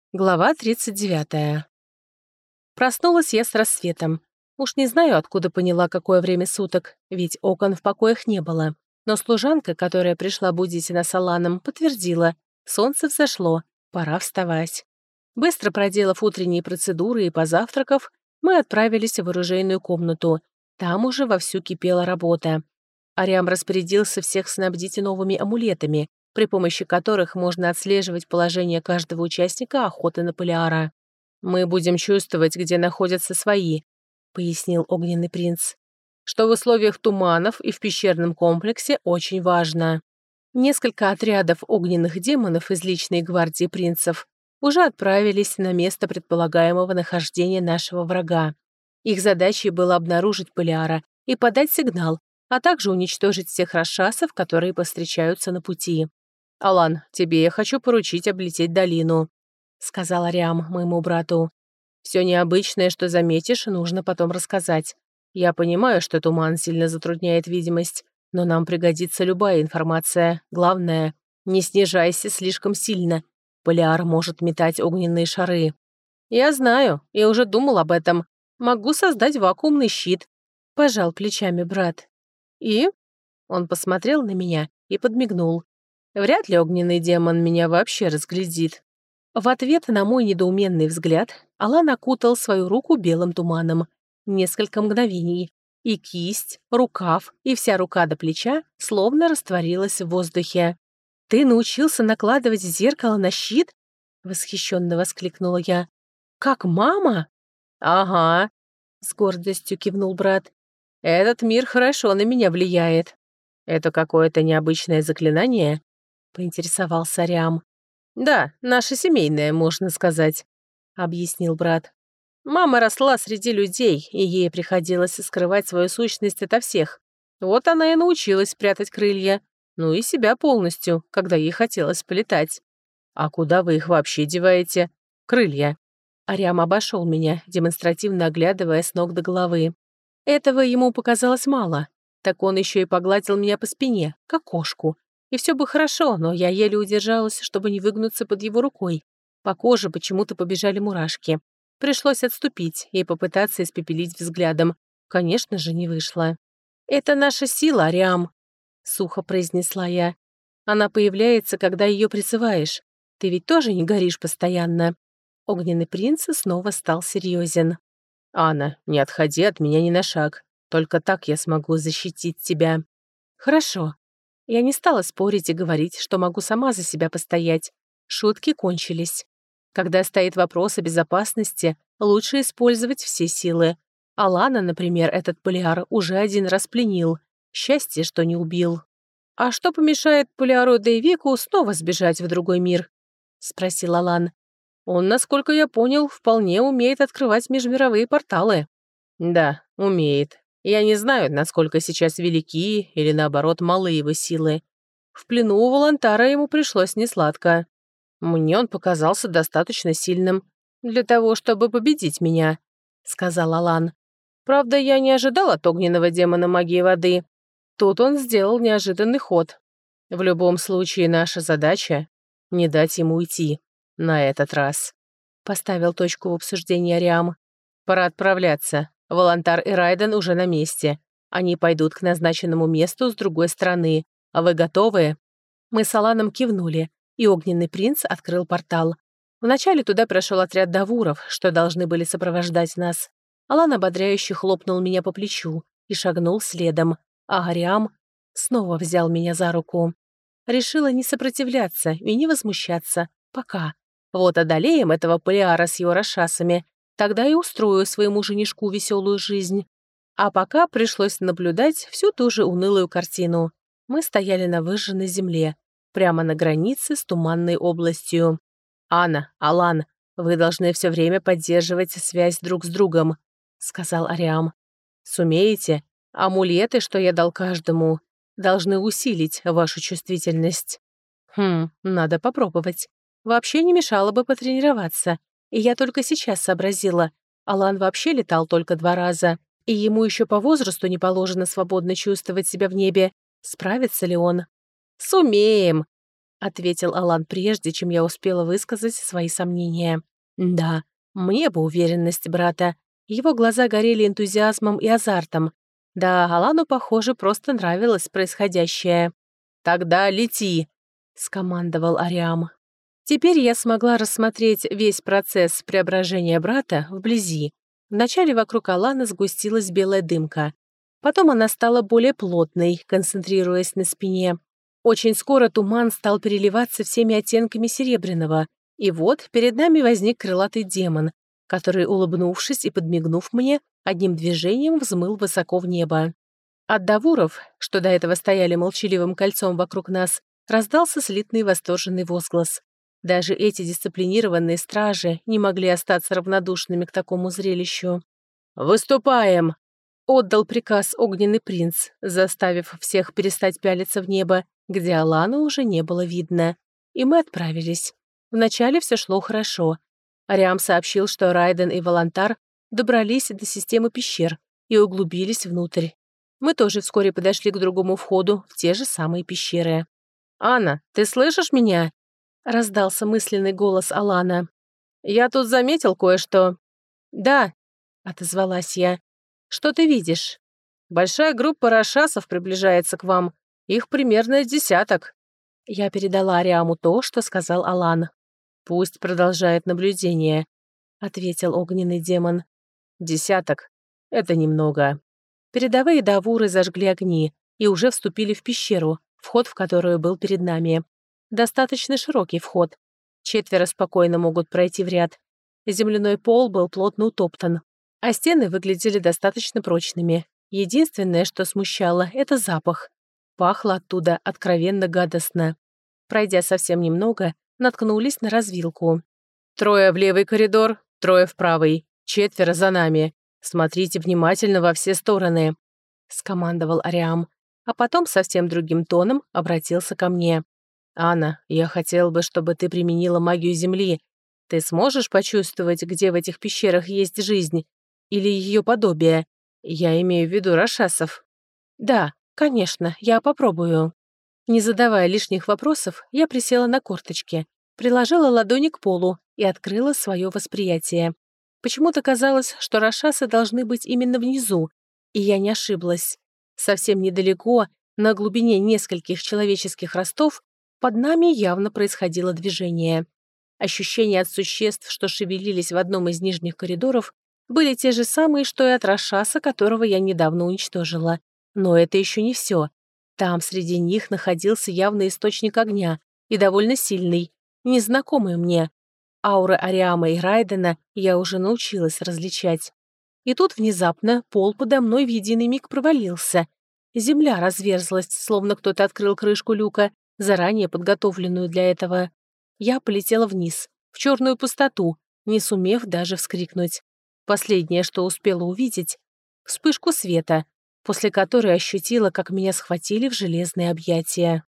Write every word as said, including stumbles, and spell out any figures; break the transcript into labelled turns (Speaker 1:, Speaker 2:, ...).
Speaker 1: Глава тридцать девятая. Проснулась я с рассветом. Уж не знаю, откуда поняла, какое время суток, ведь окон в покоях не было. Но служанка, которая пришла будить нас Аланом, подтвердила: солнце взошло, пора вставать. Быстро проделав утренние процедуры и позавтракав, мы отправились в оружейную комнату. Там уже вовсю кипела работа. Ариам распорядился всех снабдить новыми амулетами, при помощи которых можно отслеживать положение каждого участника охоты на Полиара. «Мы будем чувствовать, где находятся свои», — пояснил Огненный принц, «что в условиях туманов и в пещерном комплексе очень важно». Несколько отрядов огненных демонов из личной гвардии принцев уже отправились на место предполагаемого нахождения нашего врага. Их задачей было обнаружить Полиара и подать сигнал, а также уничтожить всех расшасов, которые повстречаются на пути. «Алан, тебе я хочу поручить облететь долину», — сказал Ариам моему брату. «Все необычное, что заметишь, нужно потом рассказать. Я понимаю, что туман сильно затрудняет видимость, но нам пригодится любая информация. Главное, не снижайся слишком сильно. Полиар может метать огненные шары». «Я знаю, я уже думал об этом. Могу создать вакуумный щит», — пожал плечами брат. «И?» Он посмотрел на меня и подмигнул. «Вряд ли огненный демон меня вообще разглядит». В ответ на мой недоуменный взгляд Алан окутал свою руку белым туманом. Несколько мгновений, и кисть, рукав и вся рука до плеча словно растворилась в воздухе. «Ты научился накладывать зеркало на щит?» — восхищенно воскликнула я. «Как мама?» «Ага», — с гордостью кивнул брат. «Этот мир хорошо на меня влияет». «Это какое-то необычное заклинание?» — поинтересовался Ариам. «Да, наше семейное, можно сказать», — объяснил брат. «Мама росла среди людей, и ей приходилось скрывать свою сущность ото всех. Вот она и научилась прятать крылья, ну и себя полностью, когда ей хотелось полетать». «А куда вы их вообще деваете? Крылья?» Ариам обошел меня, демонстративно оглядывая с ног до головы. Этого ему показалось мало. Так он еще и погладил меня по спине, как кошку. И все бы хорошо, но я еле удержалась, чтобы не выгнуться под его рукой. По коже почему-то побежали мурашки. Пришлось отступить и попытаться испепелить взглядом. Конечно же, не вышло. «Это наша сила, Ариам», — сухо произнесла я. «Она появляется, когда ее призываешь. Ты ведь тоже не горишь постоянно». Огненный принц снова стал серьезен. «Анна, не отходи от меня ни на шаг. Только так я смогу защитить тебя». «Хорошо». Я не стала спорить и говорить, что могу сама за себя постоять. Шутки кончились. Когда стоит вопрос о безопасности, лучше использовать все силы. Алана, например, этот Полиар уже один раз пленил. Счастье, что не убил. «А что помешает Полиару Дейвику снова сбежать в другой мир?» — спросил Алан. «Он, насколько я понял, вполне умеет открывать межмировые порталы». «Да, умеет. Я не знаю, насколько сейчас велики или, наоборот, малы его силы. В плену у Волантара ему пришлось несладко. Мне он показался достаточно сильным для того, чтобы победить меня», — сказал Алан. «Правда, я не ожидал от огненного демона магии воды. Тут он сделал неожиданный ход. В любом случае, наша задача — не дать ему уйти. На этот раз». Поставил точку в обсуждении Ариам. «Пора отправляться. Волантар и Райден уже на месте. Они пойдут к назначенному месту с другой стороны. А вы готовы?» Мы с Аланом кивнули, и Огненный принц открыл портал. Вначале туда прошел отряд давуров, что должны были сопровождать нас. Алан ободряюще хлопнул меня по плечу и шагнул следом, а Ариам снова взял меня за руку. Решила не сопротивляться и не возмущаться. Пока. Вот одолеем этого Полиара с его расшасами, тогда и устрою своему женишку веселую жизнь. А пока пришлось наблюдать всю ту же унылую картину. Мы стояли на выжженной земле, прямо на границе с туманной областью. «Анна, Алан, вы должны все время поддерживать связь друг с другом», — сказал Ариам. «Сумеете? Амулеты, что я дал каждому, должны усилить вашу чувствительность». «Хм, надо попробовать. Вообще не мешало бы потренироваться. И я только сейчас сообразила. Алан вообще летал только два раза, и ему еще по возрасту не положено свободно чувствовать себя в небе. Справится ли он?» «Сумеем!» — ответил Алан прежде, чем я успела высказать свои сомнения. «Да, мне бы уверенность брата». Его глаза горели энтузиазмом и азартом. Да, Алану, похоже, просто нравилось происходящее. «Тогда лети», — скомандовал Ариам. Теперь я смогла рассмотреть весь процесс преображения брата вблизи. Вначале вокруг Алана сгустилась белая дымка. Потом она стала более плотной, концентрируясь на спине. Очень скоро туман стал переливаться всеми оттенками серебряного. И вот перед нами возник крылатый демон, который, улыбнувшись и подмигнув мне, одним движением взмыл высоко в небо. От давуров, что до этого стояли молчаливым кольцом вокруг нас, раздался слитный восторженный возглас. Даже эти дисциплинированные стражи не могли остаться равнодушными к такому зрелищу. «Выступаем!» — отдал приказ огненный принц, заставив всех перестать пялиться в небо, где Алана уже не было видно. И мы отправились. Вначале все шло хорошо. Ариам сообщил, что Райден и Волонтар добрались до системы пещер и углубились внутрь. Мы тоже вскоре подошли к другому входу в те же самые пещеры. «Анна, ты слышишь меня?» — раздался мысленный голос Алана. «Я тут заметил кое-что». «Да», — отозвалась я. «Что ты видишь?» «Большая группа рашасов приближается к вам. Их примерно десяток». Я передала Ариаму то, что сказал Алан. «Пусть продолжает наблюдение», — ответил огненный демон. «Десяток. Это немного». Передовые давуры зажгли огни и уже вступили в пещеру, вход в которую был перед нами. Достаточно широкий вход. Четверо спокойно могут пройти в ряд. Земляной пол был плотно утоптан, а стены выглядели достаточно прочными. Единственное, что смущало, — это запах. Пахло оттуда откровенно гадостно. Пройдя совсем немного, наткнулись на развилку. «Трое в левый коридор, трое в правый, четверо за нами. Смотрите внимательно во все стороны», — скомандовал Ариам, а потом совсем другим тоном обратился ко мне. «Анна, я хотел бы, чтобы ты применила магию Земли. Ты сможешь почувствовать, где в этих пещерах есть жизнь? Или ее подобие? Я имею в виду рашасов». «Да, конечно, я попробую». Не задавая лишних вопросов, я присела на корточки, приложила ладони к полу и открыла свое восприятие. Почему-то казалось, что рашасы должны быть именно внизу, и я не ошиблась. Совсем недалеко, на глубине нескольких человеческих ростов, под нами явно происходило движение. Ощущения от существ, что шевелились в одном из нижних коридоров, были те же самые, что и от рашаса, которого я недавно уничтожила. Но это еще не все. Там среди них находился явный источник огня, и довольно сильный, незнакомый мне. Ауры Ариама и Райдена я уже научилась различать. И тут внезапно пол подо мной в единый миг провалился. Земля разверзлась, словно кто-то открыл крышку люка, заранее подготовленную для этого. Я полетела вниз, в черную пустоту, не сумев даже вскрикнуть. Последнее, что успела увидеть — вспышку света, после которой ощутила, как меня схватили в железные объятия.